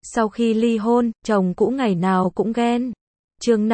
Sau khi ly hôn, chồng cũ ngày nào cũng ghen. Chương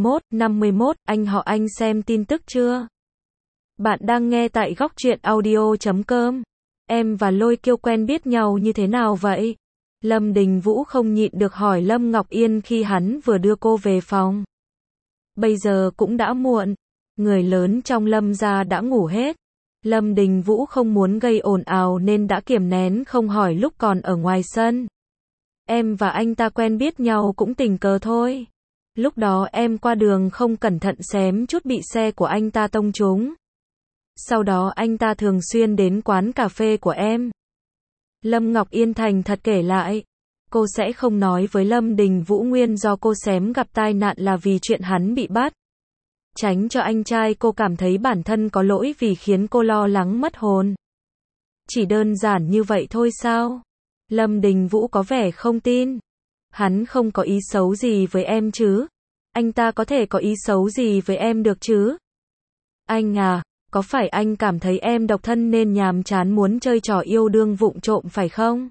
51, anh họ anh xem tin tức chưa? Bạn đang nghe tại góc truyện audio.com. Em và Lôi Kiêu quen biết nhau như thế nào vậy? Lâm Đình Vũ không nhịn được hỏi Lâm Ngọc Yên khi hắn vừa đưa cô về phòng. Bây giờ cũng đã muộn, người lớn trong Lâm gia đã ngủ hết. Lâm Đình Vũ không muốn gây ồn ào nên đã kiềm nén không hỏi lúc còn ở ngoài sân. Em và anh ta quen biết nhau cũng tình cờ thôi. Lúc đó em qua đường không cẩn thận xém chút bị xe của anh ta tông trúng. Sau đó anh ta thường xuyên đến quán cà phê của em. Lâm Ngọc Yên thành thật kể lại. Cô sẽ không nói với Lâm Đình Vũ nguyên do cô xém gặp tai nạn là vì chuyện hắn bị bắt. Tránh cho anh trai cô cảm thấy bản thân có lỗi vì khiến cô lo lắng mất hồn. Chỉ đơn giản như vậy thôi sao? Lâm Đình Vũ có vẻ không tin. Hắn không có ý xấu gì với em chứ? Anh ta có thể có ý xấu gì với em được chứ? Anh à, có phải anh cảm thấy em độc thân nên nhàm chán muốn chơi trò yêu đương vụng trộm phải không?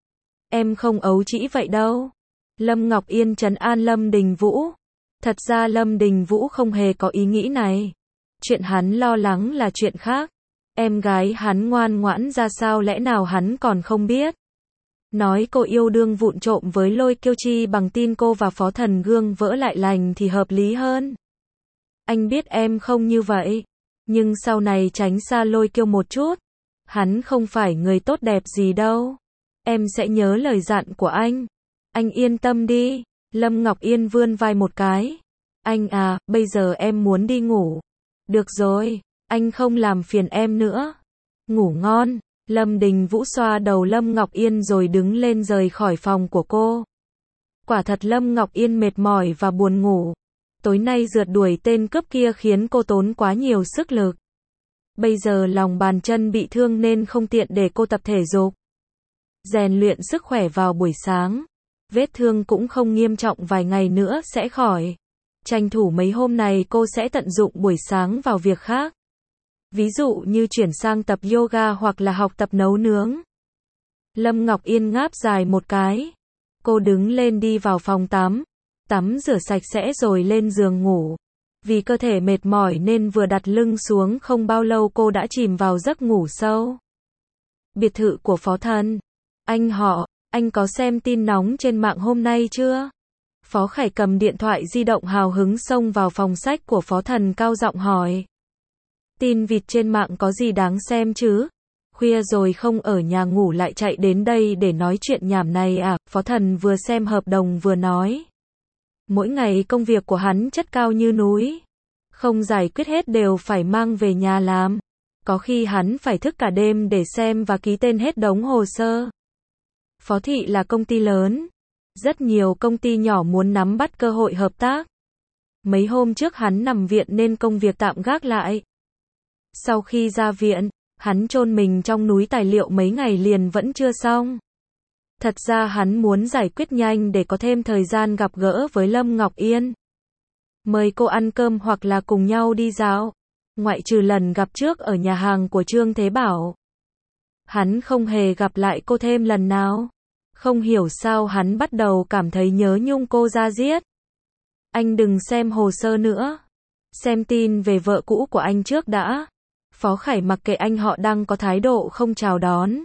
Em không ấu trĩ vậy đâu. Lâm Ngọc Yên trấn an Lâm Đình Vũ. Thật ra Lâm Đình Vũ không hề có ý nghĩ này. Chuyện hắn lo lắng là chuyện khác. Em gái hắn ngoan ngoãn ra sao lẽ nào hắn còn không biết. Nói cô yêu đương vụng trộm với Lôi Kiêu chi bằng tin cô và Phó Thần gương vỡ lại lành thì hợp lý hơn. Anh biết em không như vậy. Nhưng sau này tránh xa Lôi Kiêu một chút. Hắn không phải người tốt đẹp gì đâu. Em sẽ nhớ lời dặn của anh. Anh yên tâm đi. Lâm Ngọc Yên vươn vai một cái. Anh à, bây giờ em muốn đi ngủ. Được rồi, anh không làm phiền em nữa. Ngủ ngon. Lâm Đình Vũ xoa đầu Lâm Ngọc Yên rồi đứng lên rời khỏi phòng của cô. Quả thật Lâm Ngọc Yên mệt mỏi và buồn ngủ. Tối nay rượt đuổi tên cướp kia khiến cô tốn quá nhiều sức lực. Bây giờ lòng bàn chân bị thương nên không tiện để cô tập thể dục. Rèn luyện sức khỏe vào buổi sáng. Vết thương cũng không nghiêm trọng, vài ngày nữa sẽ khỏi. Tranh thủ mấy hôm này cô sẽ tận dụng buổi sáng vào việc khác. Ví dụ như chuyển sang tập yoga hoặc là học tập nấu nướng. Lâm Ngọc Yên ngáp dài một cái. Cô đứng lên đi vào phòng tắm. Tắm rửa sạch sẽ rồi lên giường ngủ. Vì cơ thể mệt mỏi nên vừa đặt lưng xuống không bao lâu cô đã chìm vào giấc ngủ sâu. Biệt thự của Phó Thần. Anh họ, anh có xem tin nóng trên mạng hôm nay chưa? Phó Khải cầm điện thoại di động hào hứng xông vào phòng sách của Phó Thần cao giọng hỏi. Tin vịt trên mạng có gì đáng xem chứ? Khuya rồi không ở nhà ngủ lại chạy đến đây để nói chuyện nhảm này à? Phó Thần vừa xem hợp đồng vừa nói. Mỗi ngày công việc của hắn chất cao như núi. Không giải quyết hết đều phải mang về nhà làm. Có khi hắn phải thức cả đêm để xem và ký tên hết đống hồ sơ. Phó Thị là công ty lớn. Rất nhiều công ty nhỏ muốn nắm bắt cơ hội hợp tác. Mấy hôm trước hắn nằm viện nên công việc tạm gác lại. Sau khi ra viện, hắn chôn mình trong núi tài liệu mấy ngày liền vẫn chưa xong. Thật ra hắn muốn giải quyết nhanh để có thêm thời gian gặp gỡ với Lâm Ngọc Yên. Mời cô ăn cơm hoặc là cùng nhau đi dạo. Ngoại trừ lần gặp trước ở nhà hàng của Trương Thế Bảo. Hắn không hề gặp lại cô thêm lần nào. Không hiểu sao hắn bắt đầu cảm thấy nhớ nhung cô ra diết. Anh đừng xem hồ sơ nữa. Xem tin về vợ cũ của anh trước đã. Phó Khải mặc kệ anh họ đang có thái độ không chào đón.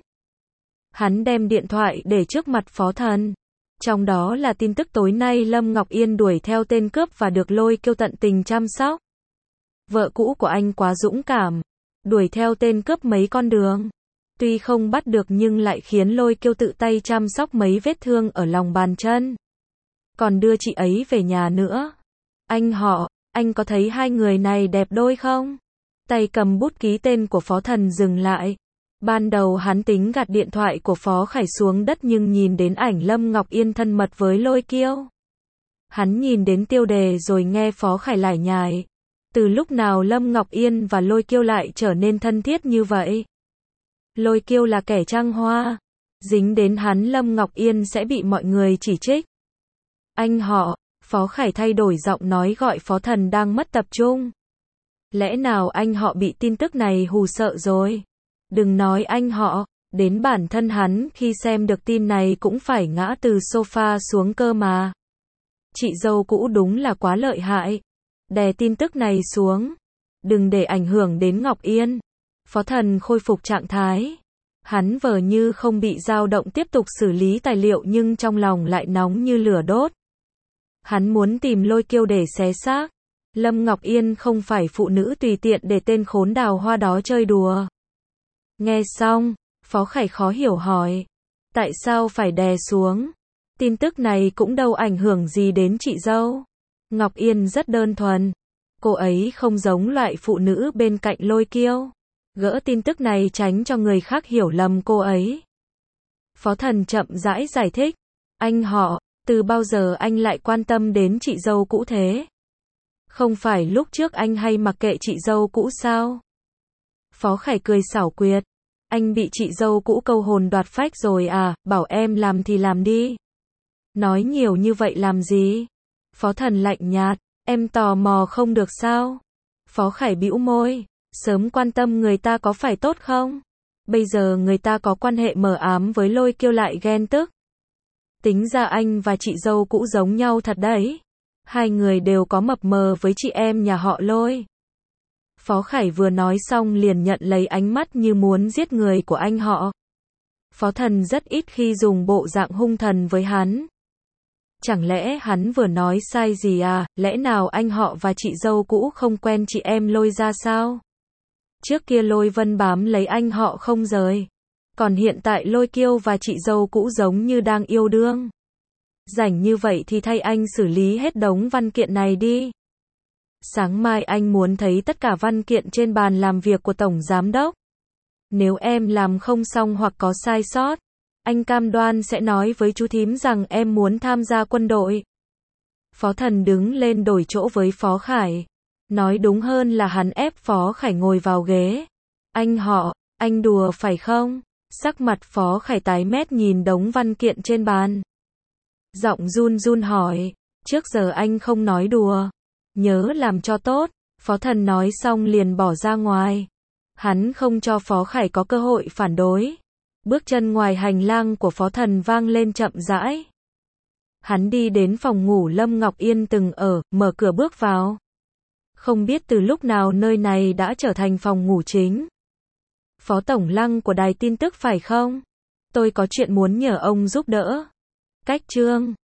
Hắn đem điện thoại để trước mặt Phó Thần. Trong đó là tin tức tối nay Lâm Ngọc Yên đuổi theo tên cướp và được Lôi Kiêu tận tình chăm sóc. Vợ cũ của anh quá dũng cảm. Đuổi theo tên cướp mấy con đường. Tuy không bắt được nhưng lại khiến Lôi Kiêu tự tay chăm sóc mấy vết thương ở lòng bàn chân. Còn đưa chị ấy về nhà nữa. Anh họ, anh có thấy hai người này đẹp đôi không? Tay cầm bút ký tên của Phó Thần dừng lại. Ban đầu hắn tính gạt điện thoại của Phó Khải xuống đất nhưng nhìn đến ảnh Lâm Ngọc Yên thân mật với Lôi Kiêu. Hắn nhìn đến tiêu đề rồi nghe Phó Khải lải nhải. Từ lúc nào Lâm Ngọc Yên và Lôi Kiêu lại trở nên thân thiết như vậy? Lôi Kiêu là kẻ trăng hoa. Dính đến hắn Lâm Ngọc Yên sẽ bị mọi người chỉ trích. Anh họ, Phó Khải thay đổi giọng nói gọi Phó Thần đang mất tập trung. Lẽ nào anh họ bị tin tức này hù sợ rồi? Đừng nói anh họ, Đến bản thân hắn khi xem được tin này cũng phải ngã từ sofa xuống cơ mà. Chị dâu cũ đúng là quá lợi hại. Đè tin tức này xuống. Đừng để ảnh hưởng đến Ngọc Yên. Phó Thần khôi phục trạng thái. Hắn vờ như không bị dao động tiếp tục xử lý tài liệu nhưng trong lòng lại nóng như lửa đốt. Hắn muốn tìm Lôi Kiêu để xé xác. Lâm Ngọc Yên không phải phụ nữ tùy tiện để tên khốn đào hoa đó chơi đùa. Nghe xong, Phó Khải khó hiểu hỏi. Tại sao phải đè xuống? Tin tức này cũng đâu ảnh hưởng gì đến chị dâu. Ngọc Yên rất đơn thuần. Cô ấy không giống loại phụ nữ bên cạnh Lôi Kiêu. Gỡ tin tức này tránh cho người khác hiểu lầm cô ấy. Phó Thần chậm rãi giải thích. Anh họ, từ bao giờ anh lại quan tâm đến chị dâu cũ thế? Không phải lúc trước anh hay mặc kệ chị dâu cũ sao? Phó Khải cười xảo quyệt. Anh bị chị dâu cũ câu hồn đoạt phách rồi à, bảo em làm thì làm đi. Nói nhiều như vậy làm gì? Phó Thần lạnh nhạt, em tò mò không được sao? Phó Khải bĩu môi, sớm quan tâm người ta có phải tốt không? Bây giờ người ta có quan hệ mờ ám với Lôi Kiêu lại ghen tức. Tính ra anh và chị dâu cũ giống nhau thật đấy. Hai người đều có mập mờ với chị em nhà họ Lôi. Phó Khải vừa nói xong liền nhận lấy ánh mắt như muốn giết người của anh họ. Phó Thần rất ít khi dùng bộ dạng hung thần với hắn. Chẳng lẽ hắn vừa nói sai gì à, lẽ nào anh họ và chị dâu cũ không quen chị em Lôi ra sao? Trước kia Lôi Vân bám lấy anh họ không rời. Còn hiện tại Lôi Kiêu và chị dâu cũ giống như đang yêu đương. Rảnh như vậy thì thay anh xử lý hết đống văn kiện này đi. Sáng mai anh muốn thấy tất cả văn kiện trên bàn làm việc của Tổng Giám Đốc. Nếu em làm không xong hoặc có sai sót, anh cam đoan sẽ nói với chú thím rằng em muốn tham gia quân đội. Phó Thần đứng lên đổi chỗ với Phó Khải. Nói đúng hơn là hắn ép Phó Khải ngồi vào ghế. Anh họ, anh đùa phải không? Sắc mặt Phó Khải tái mét nhìn đống văn kiện trên bàn. Giọng run run hỏi, trước giờ anh không nói đùa. Nhớ làm cho tốt. Phó Thần nói xong liền bỏ ra ngoài. Hắn không cho Phó Khải có cơ hội phản đối. Bước chân ngoài hành lang của Phó Thần vang lên chậm rãi. Hắn đi đến phòng ngủ Lâm Ngọc Yên từng ở, mở cửa bước vào. Không biết từ lúc nào nơi này đã trở thành phòng ngủ chính. Phó Tổng Lăng của đài tin tức phải không? Tôi có chuyện muốn nhờ ông giúp đỡ. Cách chương